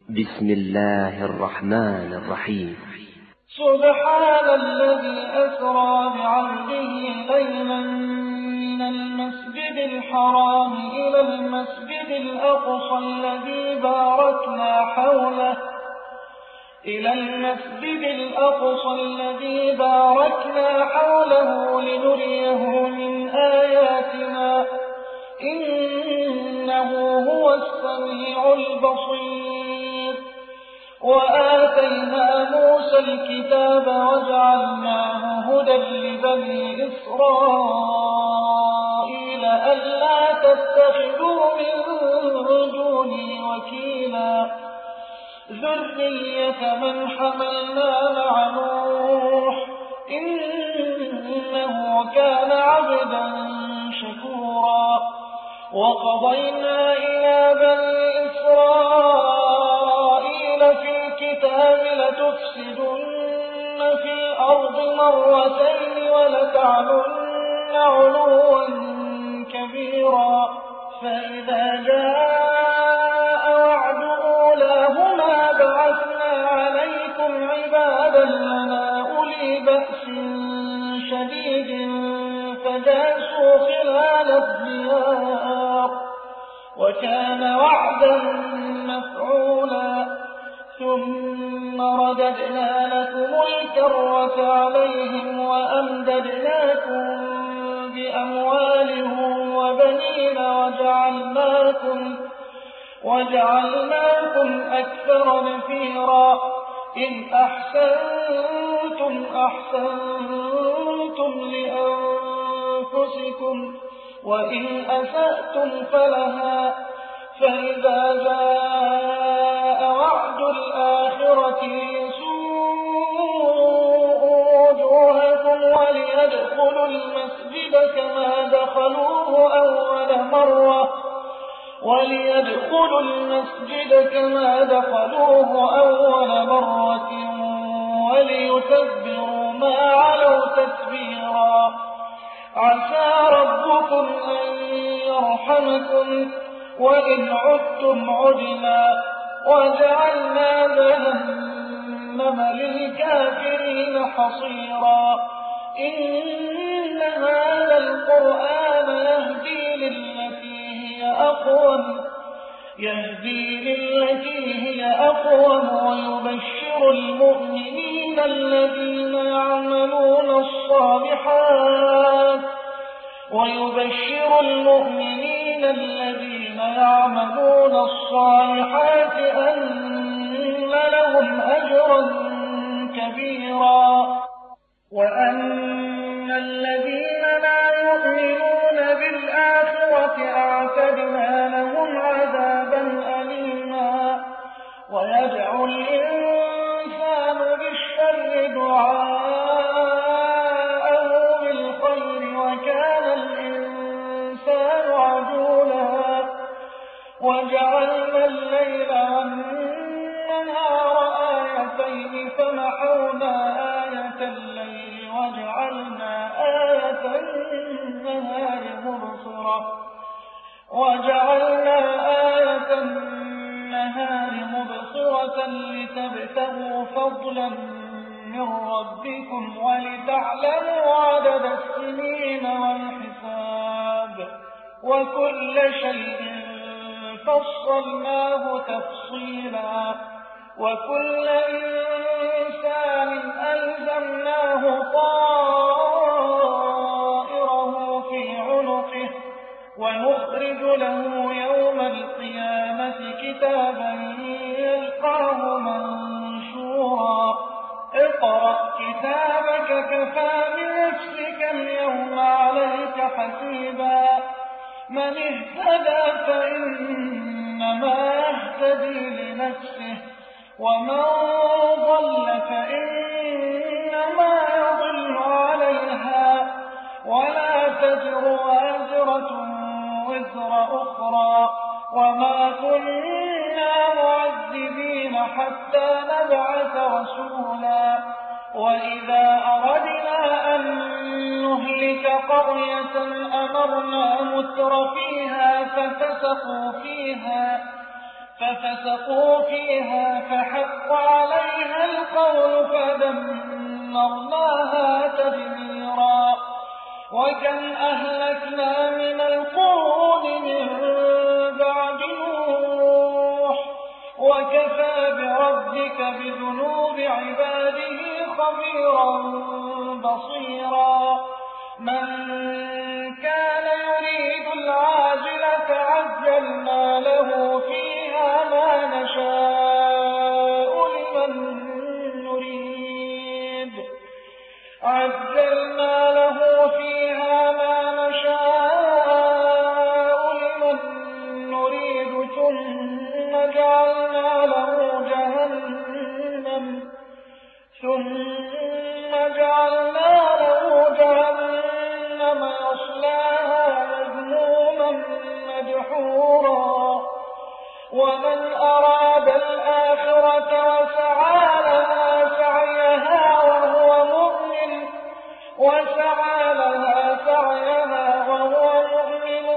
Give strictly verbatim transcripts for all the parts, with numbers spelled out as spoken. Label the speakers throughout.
Speaker 1: بسم الله الرحمن الرحيم.
Speaker 2: سبحان الذي أسرى بعبده ليلا من المسجد الحرام إلى المسجد الأقصى الذي باركنا حوله إلى المسجد الأقصى الذي باركنا حوله لنريه من آياتنا إنه هو السميع البصير. وآتينا موسى الكتاب وجعلناه هدى لبني إسرائيل ألا تتخذوا من دوني وكيلا ذرية من حملنا مع نوح إنه كان عبدا شكورا. وقضينا إلى بني إسرائيل في الكتاب لتفسدن في الأرض مرتين ولتعلن علوا كبيرا. فإذا جاء وعد أولاهما بعثنا عليكم عبادا لنا أولي بأس شديد فجاسوا خلال الديار وكان وعدا مفعولا. ثم رددنا لكم الكرة عليهم وأمددناكم بأموال وبنين وجعلناكم, وجعلناكم أكثر نفيرا. إن أحسنتم أحسنتم لأنفسكم وإن أسأتم فلها. فإذا جاء وعد الآخرة ليسوءوا وجوهكم وليدخلوا المسجد كما دخلوه أول مرة وليدخلوا المسجد كما دخلوه أول مرة وليتبروا ما علوا تتبيرا. عسى ربكم أن يرحمكم وإن عدتم عدنا وجعلنا جهنم للكافرين حصيرا. إن هذا القرآن يهدي للتي هي أقوم يهدي للتي هي أقوم ويبشر المؤمنين الذين يعملون الصالحات ويبشر المؤمنين الذين يعملون الصالحات أن لهم أجرا كبيرا. وأن الذين لا يؤمنون بالآخرة أعتدنا لهم عذابا أليما. ويدعو الإنسان بالشر دعاءه بالخير وكان الإنسان عجولا. وجعلنا الليل والنهار آيتين فمحونا آية الليل وجعلنا آية النهار مبصرة وجعلنا آية النهار مبصرة لتبتغوا فضلا من ربكم ولتعلموا عدد السنين والحساب وكل شيء فصلناه تفصيلا. وكل إنسان ألزمناه طائره في عنقه ونخرج له يوم القيامة كتابا يلقاه منشورا. اقرأ كتابك كفى بنفسك اليوم عليك حسيبا. من اهتدى فإنما يهتدي لنفسه ومن ضل فإنما يضل عليها ولا تزر وازرة وزر أخرى وما كنا معذبين حتى نبعث رسولا. وإذا أردنا أن نهلك قرية أمرنا متر فيها ففسقوا فيها ففسقوا فيها فحق عليها القول فدمرناها تدميرا. وكم أهلكنا من القرون من بعد نوح وكفى بربك بذنوب عباده خبيرا بصيرا. من كان يريد العاجلة عجلنا له فيها ما نشاء لمن نريد عجلنا له فيها ما نشاء لمن نريد ثم جعلنا له جهنم ثم جعلنا له جهنم يصلاها مذموما مدحورا. ومن أراد الآخرة وسعى لها سعيها وهو مؤمن وسعى لها سعيها وهو مؤمن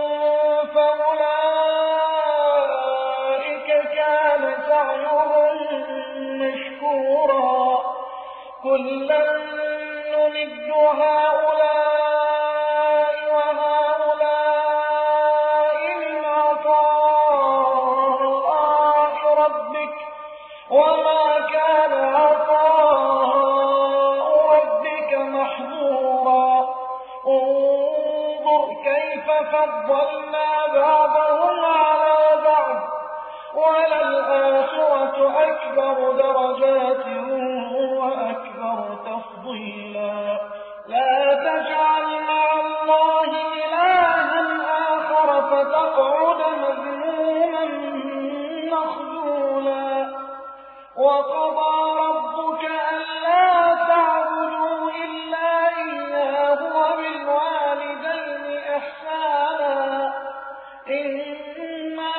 Speaker 2: فأولئك كان سعيهم مشكورا. كلا نمد هؤلاء وهؤلاء من عطاء ربك وما كان عطاء ربك محظورا. انظر كيف فضلنا بعضهم على بعض وللآخرة أكبر درجات وأكبر تفضيلا. لا تجعل مع الله إلها آخر فتقعد مذموما مخذولا. وقضى ربك ألا تعبدوا إلا إياه وبالوالدين إحسانا. إما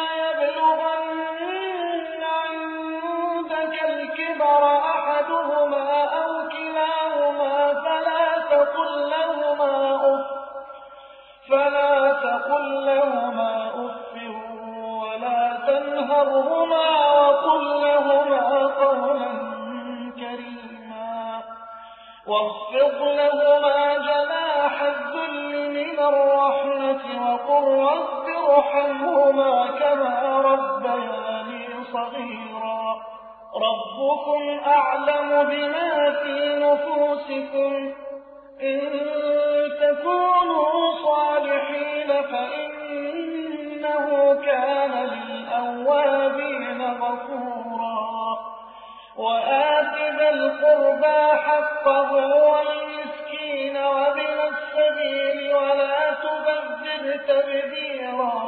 Speaker 2: يبلغن عندك الكبر أحدهما أو كلاهما فلا تقل لهما أف فلا تقل لهما أف ولا تنهرهما وقل لهما قولا كريما. واخفض لهما جناح الذل من الرحمة وقل رب ارحمهما كما ربياني صغيرا. ربكم أعلم بما في نفوسكم إن تكونوا صالحين فإنه كان للأوابين غفورا. وآت ذا القربى حقه والمسكين وابن السبيل ولا تبذر تبذيرا.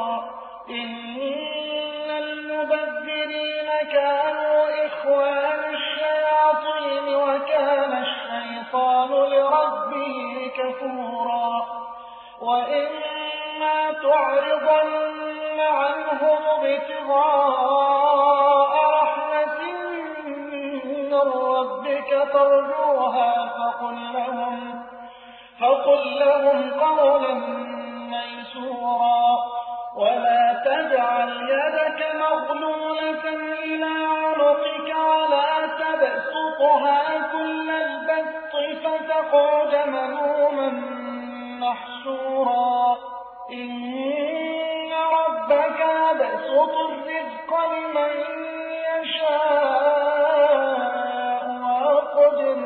Speaker 2: إن المبذرين كانوا إخوان الشياطين وكان الشيطان لربه كفورا. وإما تعرضن عنهم ابتغاء رحمة من ربك ترجوها فقل لهم, فقل لهم قولا ميسورا. ولا تجعل يدك مغلولة إلى عنقك ولا تبسطها كل البسط فتقعد ملوما محسورا. إن ربك يبسط الرزق لمن يشاء ويقدر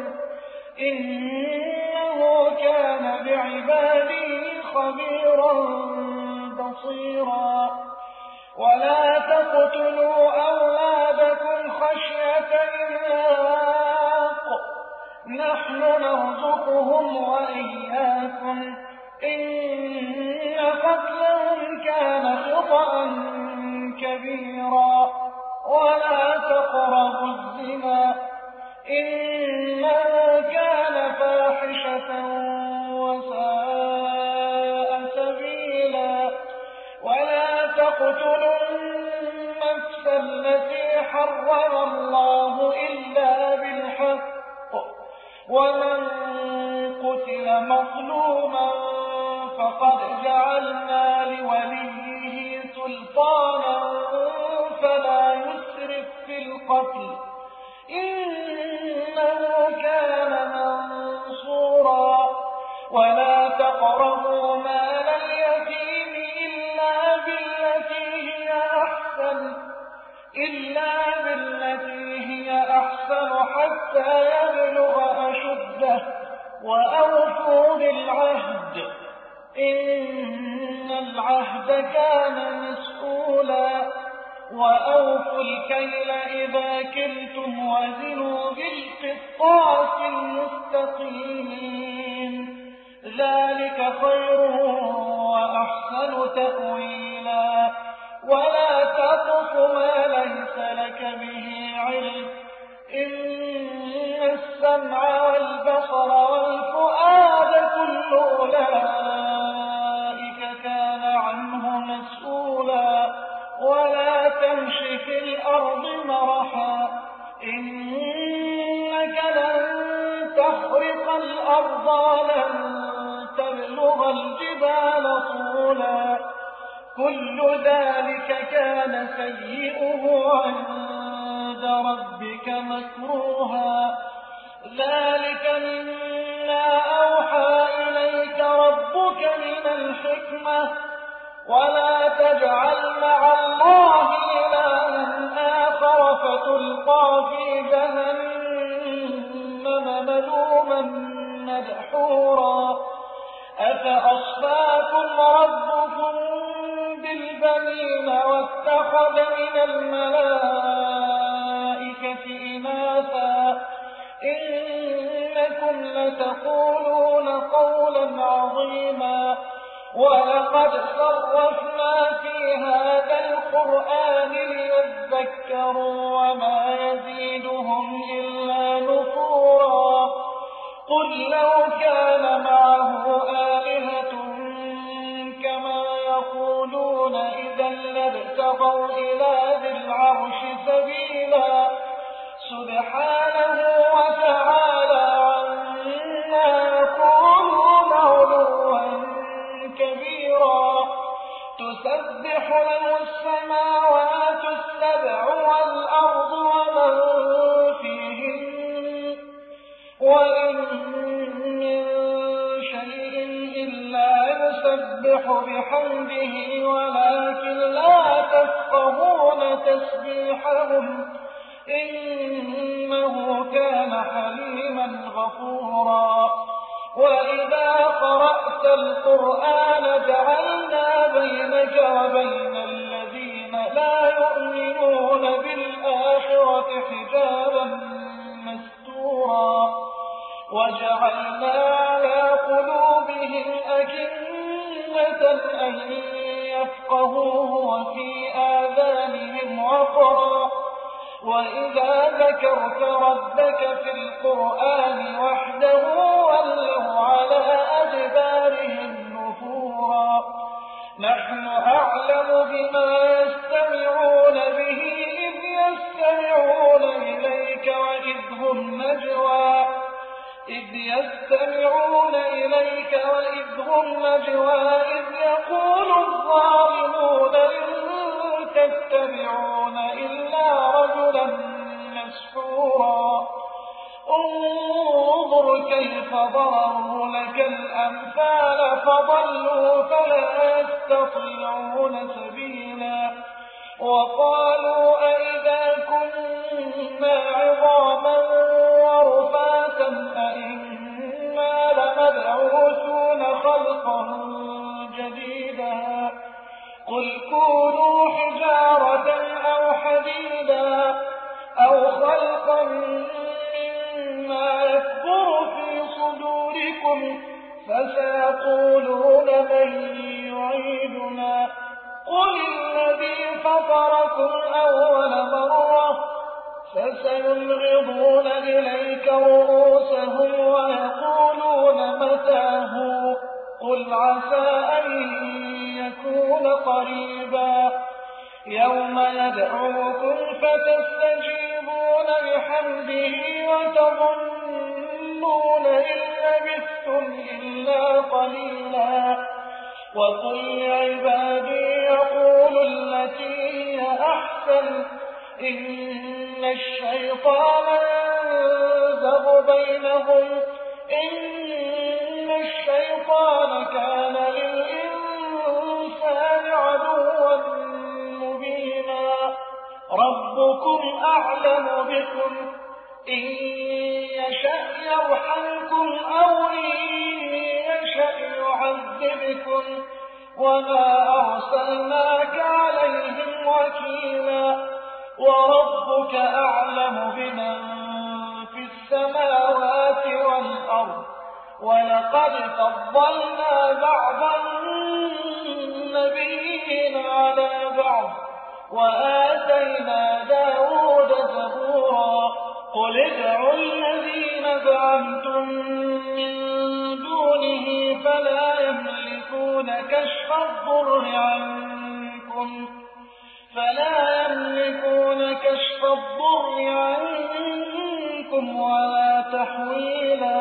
Speaker 2: إنه كان بعباده خبيرا بصيرا. ولا تقتلوا أولادكم خشية إملاق نحن نرزقهم وإياكم إن قتلهم كان خطأ كبيرا. ولا تقربوا الزنا إنه كان فاحشة وساء سبيلا. ولا تقتلوا النفس التي حرم الله إلا بالحق. ومن قتل مظلوما فقد جعلنا لوليه سلطانا فلا بالقتل إنه كان منصورا ولا تقربوا مال اليتيم إلا بالتي هي أحسن إلا بالتي هي أحسن حتى يبلغ أشده وأوفوا بالعهد إن العهد كان مسؤولا وأوفوا الكيل إذا كلتم وزنوا بالقسطاس المستقيم ذلك خير وأحسن تأويلا ولا تقف ما ليس لك به علم إن السمع والبصر والفؤاد كل أولئك كان عنه مسؤولا ولا تمش في الأرض مرحا إنك لن تخرق الأرض ولن تبلغ الجبال طولا كل ذلك كان سيئه عند ربك مكروها ذلك مما أوحى إليك ربك من الحكمة ولا تجعل مع الله إلها آخر فتلقى في جهنم ملوما مدحورا أفأصفاكم ربكم بالبنين واتخذ من الملائكة إناثا إنكم لتقولون قولا عظيما ولقد صرفنا في هذا القرآن ليذكروا وما يزيدهم إلا نفورا قل لو كان معه آلهة كما يقولون إذا لابتغوا إلى ذي العرش سبيلا سبحانه وتعالى عما يقولون علوا كبيرا تسبح له السماوات السبع والأرض ومن فيهن وإن من شيء إلا يسبح بحمده ولكن لا تفقهون تسبيحهم إنه كان حليما غفورا وإذا قرأت القرآن جعلنا بينك وبين الذين لا يؤمنون بالآخرة حجابا مستورا وجعلنا على قلوبهم أكنة أن يفقهوه وفي آذانهم وقرا وإذا ذكرت ربك في القرآن وحده ولوا على أدبارهم نفورا نحن أعلم بما يستمعون به إذ يستمعون إليك وإذ هم نجوى إذ يستمعون إليك وإذ هم نجوى إذ يقول الظالمون إن تتبعون إلا رجلا مسحورا انظر كيف ضربوا لك الأمثال فضلوا فلا يستطيعون سبيلا وقالوا أئذا كنا عظاما ورفاتا أئنا لمبعوثون خلقا جديدا قل كونوا حجارة أو حديدا أو خلقا مما يكبر في صدوركم فسيقولون من يعيدنا قل الذي فطركم أول مرة فسينغضون إليك رؤوسهم ويقولون متاه قل عسى أن يكون قريبا يوم يدعوكم فتستجيبون بحمده وتظنون إن لبثتم إلا قليلا وقل لعبادي يقولوا التي هي أحسن إن الشيطان ينزغ بينهم إن الشيطان كان للإنسان عدوا مبينا ربكم أعلم بكم إن يشأ يرحمكم أو إن يشأ يعذبكم وما أرسلناك عليهم وكيلا وربك أعلم بمن في السماوات والأرض ولقد فضلنا بعض النبيين على بعض وآتينا داود زبورا قل ادعوا الذين زعمتم من دونه فلا يملكون كشف الضر عنكم فلا يملكون كشف الضر عنكم ولا تحويلا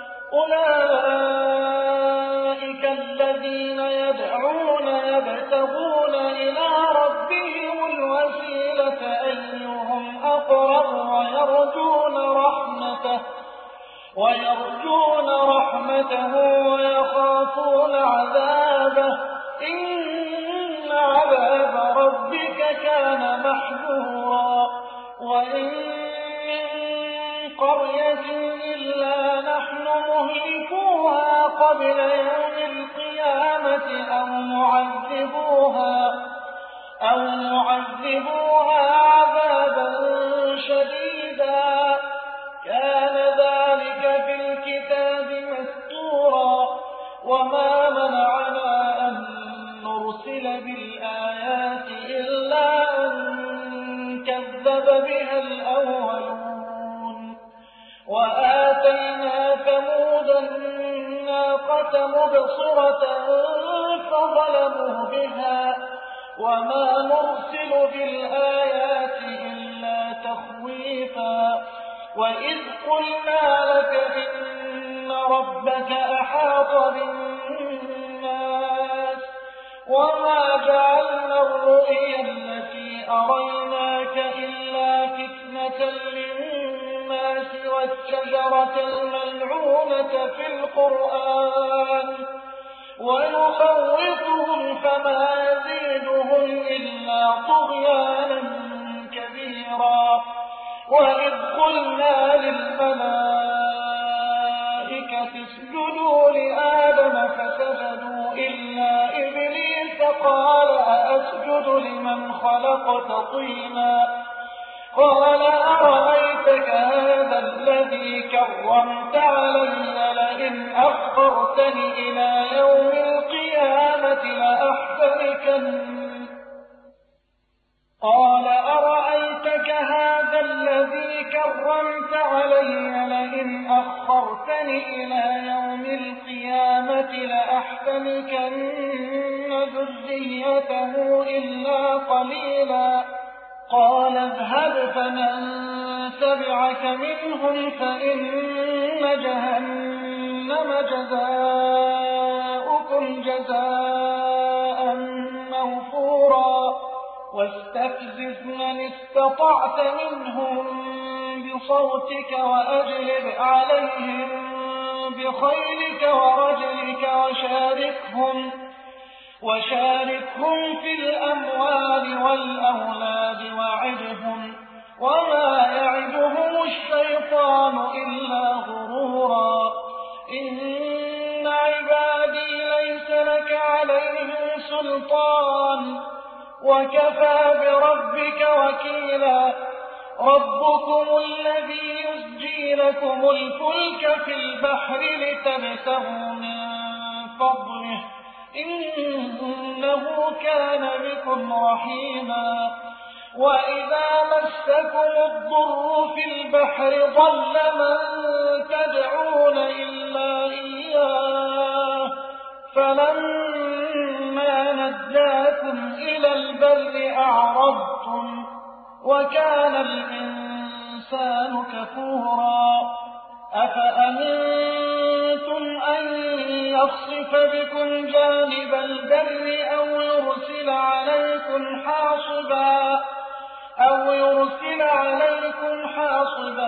Speaker 2: أولئك الذين يدعون يبتغون إلى ربهم الوسيلة أيهم أقرب ويرجون رحمته ويرجون رحمته ويخافون عذابه إن عذاب ربك كان محذورا وإن من قرية إلا نحن مهلكوها قبل يوم القيامة أو معذبوها أو معذبوها عذابا شديدا كان ذلك في الكتاب مستورا وما منعنا أن نرسل بالآيات إلا أن كذب بها الأولون وآتينا ثمود الناقة مبصرة فظلموا بها وما نرسل بالآيات إلا تخويفا وإذ قلنا لك إن ربك أحاط بالناس وما جعلنا الرؤيا التي أريناك إلا فتنة للناس والشجرة الملعونة في القرآن ونخوفهم فما يزيدهم إلا طغيانا كبيرا وإذ قلنا للملائكة اسجدوا لآدم فسجدوا إلا إبليس قال أأسجد لمن خلقت طينا قال أرأيتك هذا الذي كرمت علي لئن أخرتني إلى يوم القيامة لأحتركن قال أرأيتك هذا الذي كرمت علي لئن أخرتني إلى يوم القيامة لأحتركن ذريته إلا قليلا قال اذهب فمن تبعك منهم فإن جهنم جزاؤكم جزاء موفورا واستفزز من استطعت منهم بصوتك وأجلب عليهم بخيلك ورجلك وشاركهم وشاركهم في الأموال والأولاد وعدهم وما يعدهم الشيطان إلا غرورا إن عبادي ليس لك عليهم سلطان وكفى بربك وكيلا ربكم الذي يسجي لكم الفلك في البحر لتبتغوا من فضله إنه كان بكم رحيما وإذا مسكم الضر في البحر ضل من تدعون إلا إياه فلما نجاكم إلى البر أعرضتم وكان الإنسان كفورا أفأمنتم أن يخسف بكم جانب البر أو يرسل عليكم حاصبا أو يرسل عليكم حاصبا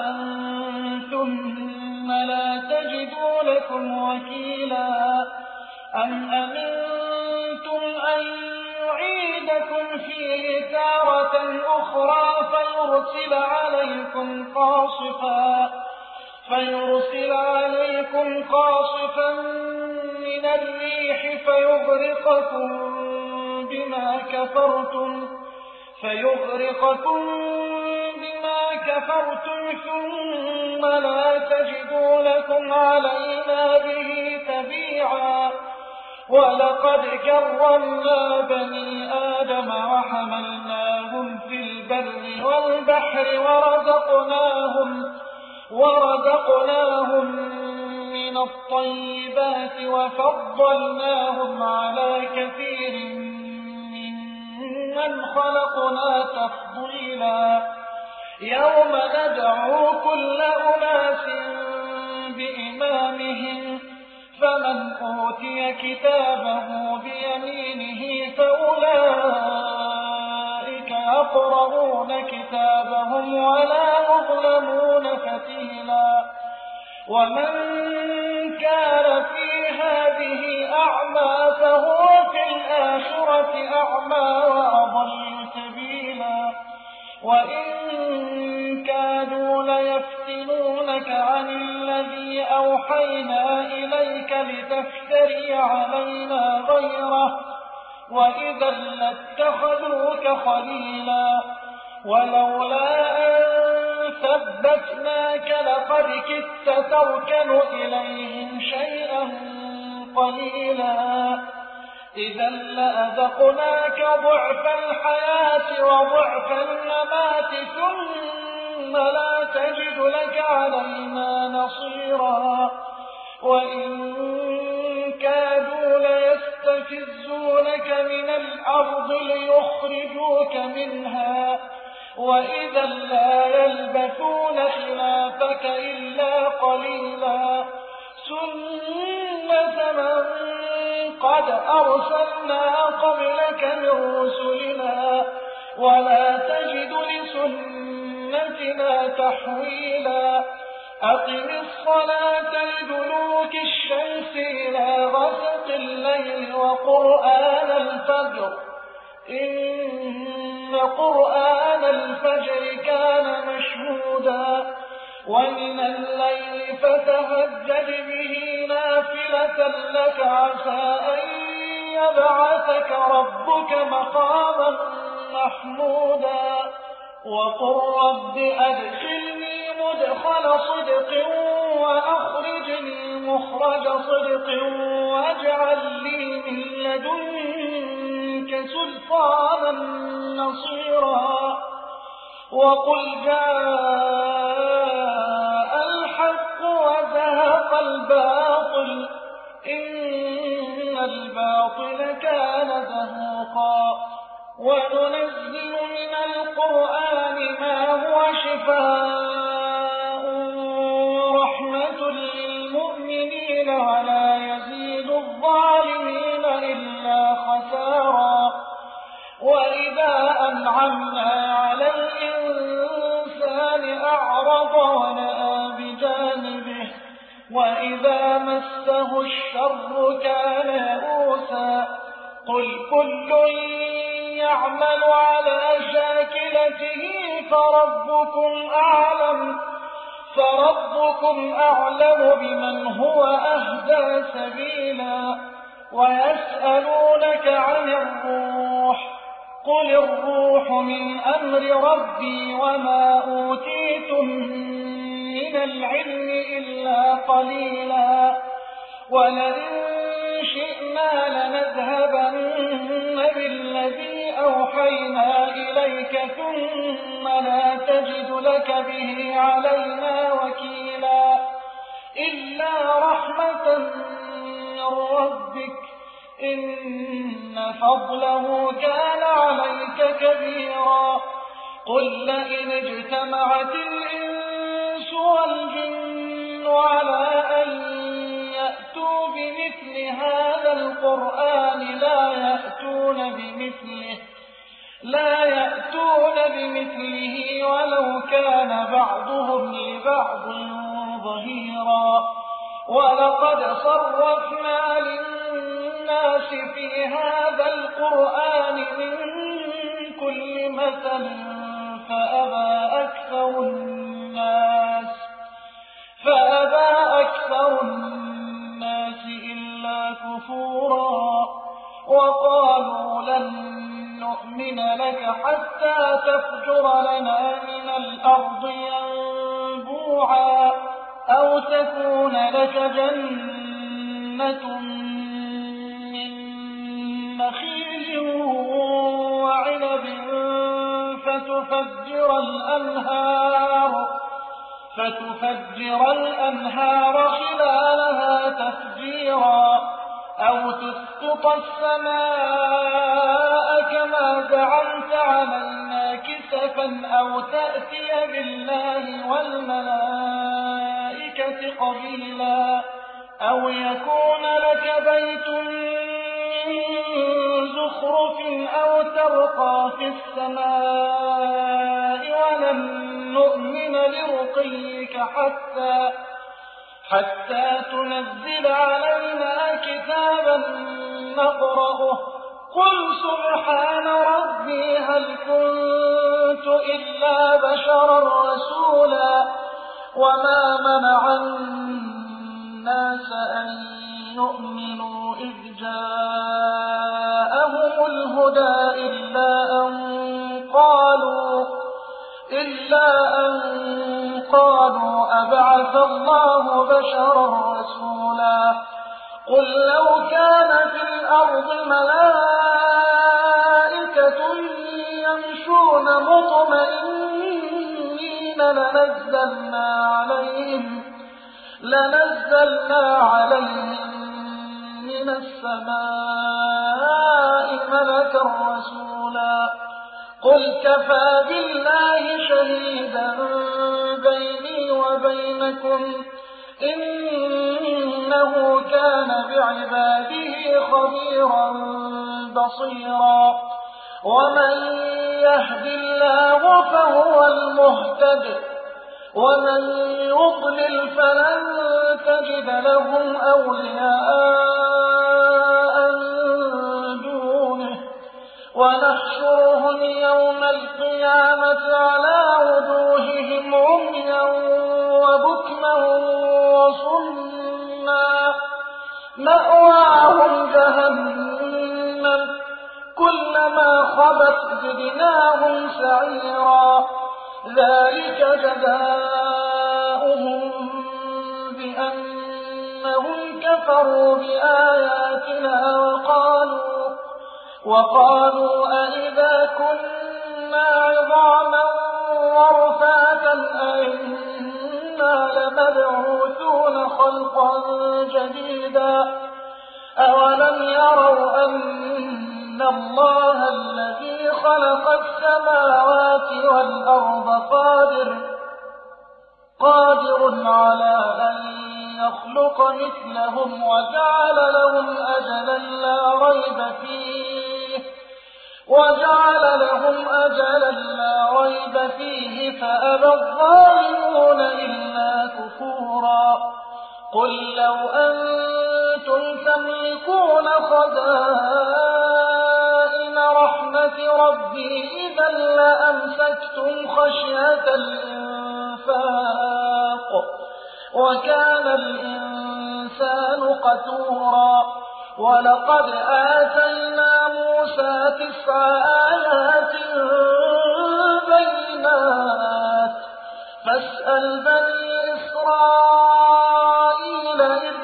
Speaker 2: ثم لا تجدوا لكم وكيلا أم أمنتم أن يعيدكم فيه تارة أخرى فيرسل عليكم قاصفا فيرسل عليكم قاصفا من الريح فيغرقكم بما كفرتم فيغرقكم بما كفرتم ثم لا تجدوا لكم علينا به تبيعا ولقد كرمنا بني آدم وحملناهم في البر والبحر ورزقناهم ورزقناهم من الطيبات وفضلناهم على كثير ممن خلقنا تفضيلا يوم ندعو كل أناس بإمامهم فمن أوتي كتابه بيمينه فأولئك يقرؤون كتابهم ولا يظلمون فتيلا ومن كان في هذه أعمى فهو في الآخرة أعمى وأضل سبيلا وإن كادوا ليفتنونك عن الذي أوحينا إليك لتفتري علينا غيره وإذا لاتخذوك خليلا ولولا أن ثبتناك لقد كدت تركن إليهم شيئا قليلا إذا لأذقناك ضعف الحياة وضعف الممات ثم لا تجد لك علينا نصيرا وإن كادوا ليستفزونك من الأرض ليخرجوك منها وإذا لا يلبثون خلافك إلا قليلا سنة من قد أرسلنا قبلك من رسلنا ولا تجد لسنتنا تحويلا أقم الصلاة لدلوك الشمس إلى غسق الليل وقرآن الفجر إن قرآن الفجر كان مشهودا ومن الليل فتهجد به نافلة لك عسى أن يبعثك ربك مقاما محمودا وقل رب أدخلني مدخل صدق وأخرجني مخرج صدق واجعل لي من لدنك سلطانا نصيرا وقل جاء الحق وزهق الباطل إن الباطل كان زهوقا وننزل من القرآن ما هو شفاء ورحمة للمؤمنين ولا يزيد الظالمين إلا خسارا وإذا أنعمنا على الإنسان أعرض ونأى بجانبه وإذا مسه الشر كان يئوسا قل كل يعمل على شاكلته فربكم أعلم فربكم أعلم بمن هو أهدى سبيلا ويسألونك عن الروح قل الروح من أمر ربي وما أوتيتم من العلم إلا قليلا ولئن شئنا لنذهبن بالذي أوحينا إليك ثم لا تجد لك به علينا وكيلا إلا رحمة من ربك إن فضله كان عليك كبيرا قل لئن اجتمعت الإنس والجن على أن يأتوا بمثل هذا القرآن لا يأتون بمثله لا يأتون بمثله ولو كان بعضهم لبعض ظهيرا ولقد صرفنا للناس في هذا القرآن من كل مثل فأبى أكثر الناس فأبى أكثر الناس إلا كفورا وقالوا لن نؤمن لك حتى تفجر لنا من الأرض ينبوعا أو تكون لك جنة من نخيل وعنب فتفجر الأنهار فتفجر الأنهار خلالها تفجيرا أو تسقط السماء كما زعمت علينا كسفا أو تأتي بالله والملائكة قبيلا أو يكون لك بيت من زخرف أو ترقى في السماء ولن نؤمن لرقيك حتى حتى تنزل علينا كتابا نقرأه قل سبحان ربي هل كنت إلا بشرا رسولا وما منع الناس أن يؤمنوا إذ جاءهم الهدى إلا أن قالوا إلا أن قالوا أبعث الله بشرا رسولا قل لو كان في الأرض ملائكة يمشون مطمئنين لنزلنا عليهم لنزلنا عليهم من السماء ملكا رسولا قل كفى بالله شهيدا بيني وبينكم إنه كان بعباده خبيرا بصيرا ومن يهد الله فهو المهتد ومن يضلل فلن تجد لهم أولياء من دونه ونحشرهم يوم القيامة على وجوههم عميا وبكما وصما مأواهم جهنم كلما خبت زدناهم سعيرا ذلك جزاؤهم بأنهم كفروا بآياتنا وقالوا وقالوا أئذا كنا عظاما ورفاتا أئنا لمبعوثون خلقا جديدا أولم يروا أن الله الذي خلق السماوات والأرض قادر قادر على أن يخلق مثلهم وجعل لهم أجلا لا ريب فيه وجعل لهم أجلا لا ريب فيه فأبى الظالمون إلا كفورا قل لو أنتم تملكون خزائن رحمة ربي إذا لأمسكتم خشية الإنفاق وكان الإنسان قتورا ولقد آتينا موسى تسع آيات بينات فاسأل بني إسرائيل إذ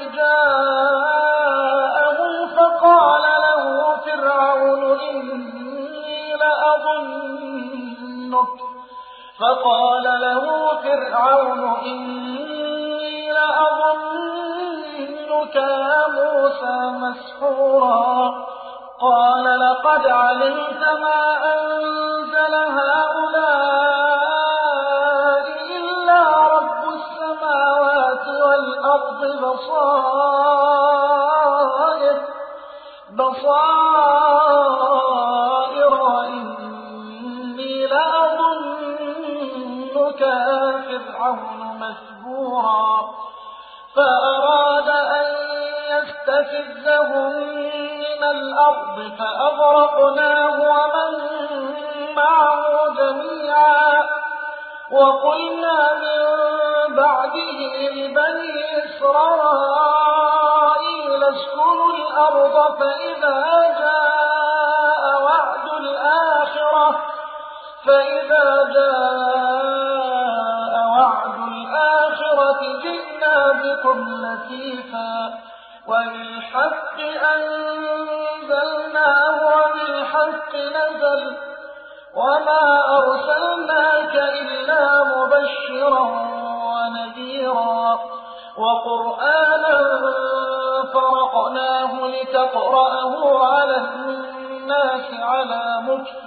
Speaker 2: جاءهم فقال له فرعون إني لأظنك فقال له فرعون إني لأظنك يا موسى مسحورا قال لقد علمت ما أنزل هؤلاء إلا رب السماوات والأرض بصائر بصائر وإني فرعون مثبورا فأراد أن يستفزهم من الأرض فأغرقناه ومن معه جميعا وقلنا من بعده لبني إسرائيل اسكنوا الأرض فإذا جاء وعد الآخرة فإذا جاء وعد الآخرة جئنا بكم لفيفا وبالحق أنزلناه وبالحق نزل وما أرسلناك إلا مبشرا ونذيرا وقرآنا فرقناه لتقرأه على الناس على مكث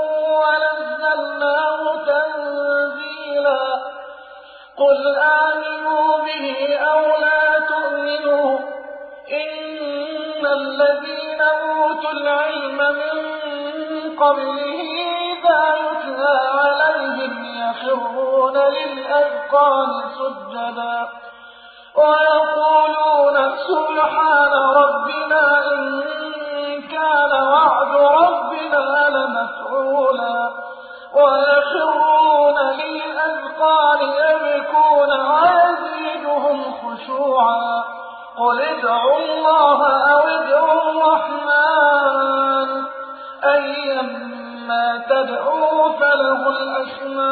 Speaker 2: ونزلناه تنزيلا قل آمنوا به أو لا تؤمنوا إن الذين أوتوا العلم من قبله إذا يتلى عليهم يخرون للأذقان سجدا ويقولون سبحان ربنا إن كان وعد ربنا لمفعولا ويخرون للأذقان يبكون ويزيدهم خشوعا قل ادعوا الله أو ادعوا الرحمن أيما تدعوا فله الأسماء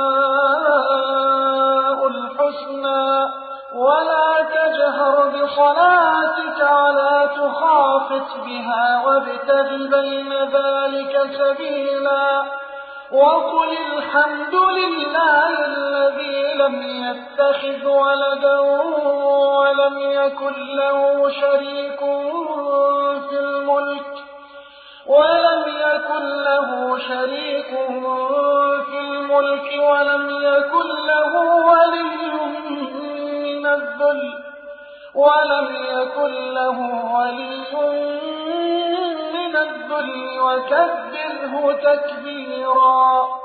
Speaker 2: الحسنى ولا تجهر بصلاتك ولا تخافت بها وابتغ بين ذلك سبيلا وقل الحمد لله الذي لم يتخذ ولدا ولم يكن له شريك في الملك ولم يكن له شريك في الملك ولم يكن له ولي من الذل ولم يكن له ولي من الذل وكبره تكبيرا